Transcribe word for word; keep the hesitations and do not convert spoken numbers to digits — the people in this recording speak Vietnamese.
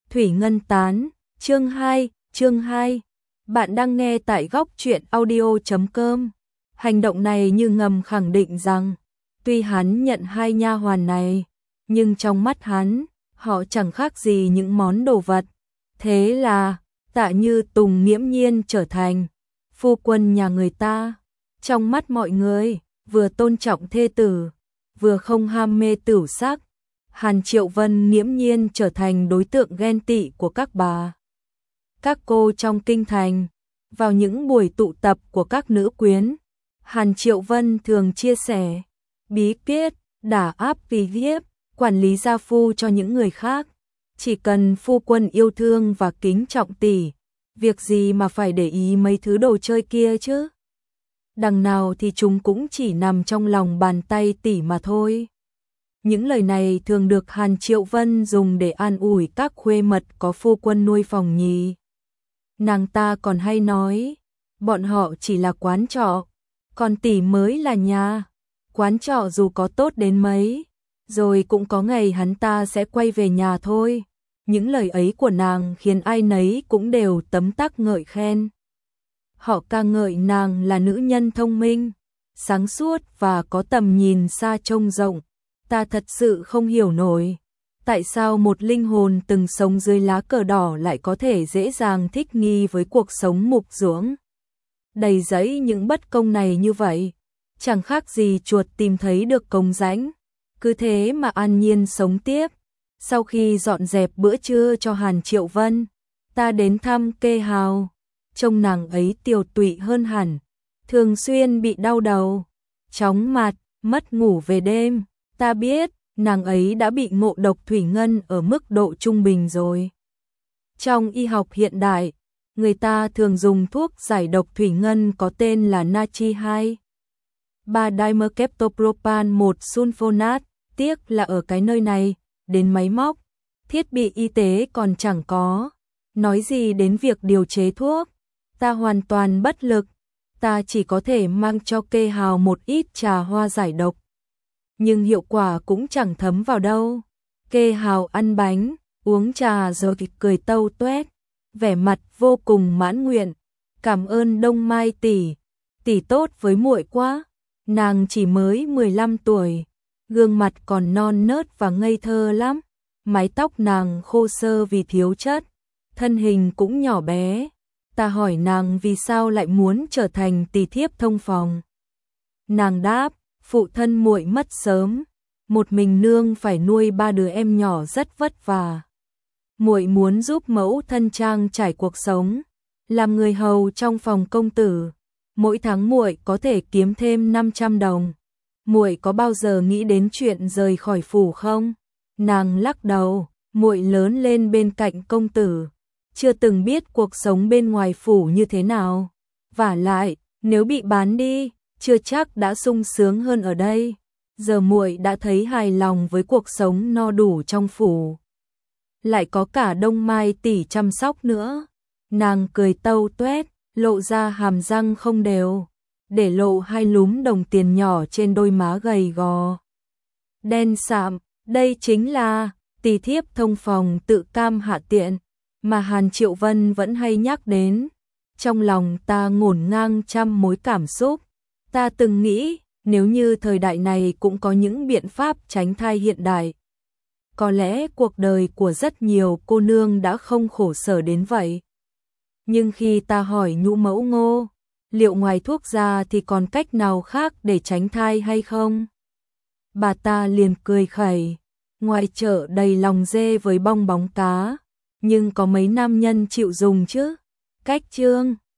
Thủy Ngân Tán, chương hai, chương hai. Bạn đang nghe tại góc truyện audio chấm com. Hành động này như ngầm khẳng định rằng, tuy hắn nhận hai nha hoàn này, nhưng trong mắt hắn, họ chẳng khác gì những món đồ vật. Thế là, Tạ Như Tùng nghiễm nhiên trở thành phu quân nhà người ta. Trong mắt mọi người, vừa tôn trọng thê tử, vừa không ham mê tửu sắc. Hàn Triệu Vân nghiễm nhiên trở thành đối tượng ghen tị của các bà, các cô trong kinh thành. Vào những buổi tụ tập của các nữ quyến, Hàn Triệu Vân thường chia sẻ bí quyết đả áp vì hiếp, quản lý gia phu cho những người khác. Chỉ cần phu quân yêu thương và kính trọng tỷ, việc gì mà phải để ý mấy thứ đồ chơi kia chứ? Đằng nào thì chúng cũng chỉ nằm trong lòng bàn tay tỷ mà thôi. Những lời này thường được Hàn Triệu Vân dùng để an ủi các khuê mật có phu quân nuôi phòng nhì. Nàng ta còn hay nói, bọn họ chỉ là quán trọ, còn tỷ mới là nhà. Quán trọ dù có tốt đến mấy, rồi cũng có ngày hắn ta sẽ quay về nhà thôi. Những lời ấy của nàng khiến ai nấy cũng đều tấm tắc ngợi khen. Họ ca ngợi nàng là nữ nhân thông minh, sáng suốt và có tầm nhìn xa trông rộng. Ta thật sự không hiểu nổi, tại sao một linh hồn từng sống dưới lá cờ đỏ lại có thể dễ dàng thích nghi với cuộc sống mục ruỗng đầy rẫy những bất công này như vậy. Chẳng khác gì chuột tìm thấy được cống rãnh, cứ thế mà an nhiên sống tiếp. Sau khi dọn dẹp bữa trưa cho Hàn Triệu Vân, ta đến thăm Kê Hào, trông nàng ấy tiều tụy hơn hẳn, thường xuyên bị đau đầu, chóng mặt, mất ngủ về đêm. Ta biết, nàng ấy đã bị ngộ độc thủy ngân ở mức độ trung bình rồi. Trong y học hiện đại, người ta thường dùng thuốc giải độc thủy ngân có tên là natri hai ba dimerkeptopropan một sulfonat. Tiếc là ở cái nơi này, đến máy móc, thiết bị y tế còn chẳng có. Nói gì đến việc điều chế thuốc, ta hoàn toàn bất lực. Ta chỉ có thể mang cho Kê Hào một ít trà hoa giải độc, nhưng hiệu quả cũng chẳng thấm vào đâu. Kê Hào ăn bánh, uống trà rồi thì cười tâu tuét, vẻ mặt vô cùng mãn nguyện. Cảm ơn Đông Mai tỷ, tỷ tốt với muội quá. Nàng chỉ mới mười lăm tuổi, gương mặt còn non nớt và ngây thơ lắm. Mái tóc nàng khô xơ vì thiếu chất, thân hình cũng nhỏ bé. Ta hỏi nàng vì sao lại muốn trở thành tỳ thiếp thông phòng. Nàng đáp, phụ thân muội mất sớm, một mình nương phải nuôi ba đứa em nhỏ rất vất vả. Muội muốn giúp mẫu thân trang trải cuộc sống, làm người hầu trong phòng công tử. Mỗi tháng muội có thể kiếm thêm năm trăm đồng. Muội có bao giờ nghĩ đến chuyện rời khỏi phủ không? Nàng lắc đầu, muội lớn lên bên cạnh công tử, chưa từng biết cuộc sống bên ngoài phủ như thế nào. Vả lại, nếu bị bán đi, chưa chắc đã sung sướng hơn ở đây. Giờ muội đã thấy hài lòng với cuộc sống no đủ trong phủ, lại có cả Đông Mai tỷ chăm sóc nữa. Nàng cười tâu tuét, lộ ra hàm răng không đều, để lộ hai lúm đồng tiền nhỏ trên đôi má gầy gò đen sạm. Đây chính là tỳ thiếp thông phòng tự cam hạ tiện mà Hàn Triệu Vân vẫn hay nhắc đến. Trong lòng ta ngổn ngang trăm mối cảm xúc. Ta từng nghĩ, nếu như thời đại này cũng có những biện pháp tránh thai hiện đại, có lẽ cuộc đời của rất nhiều cô nương đã không khổ sở đến vậy. Nhưng khi ta hỏi nhũ mẫu Ngô, liệu ngoài thuốc ra thì còn cách nào khác để tránh thai hay không? Bà ta liền cười khẩy, ngoài chợ đầy lòng dê với bong bóng cá, nhưng có mấy nam nhân chịu dùng chứ. Cách chương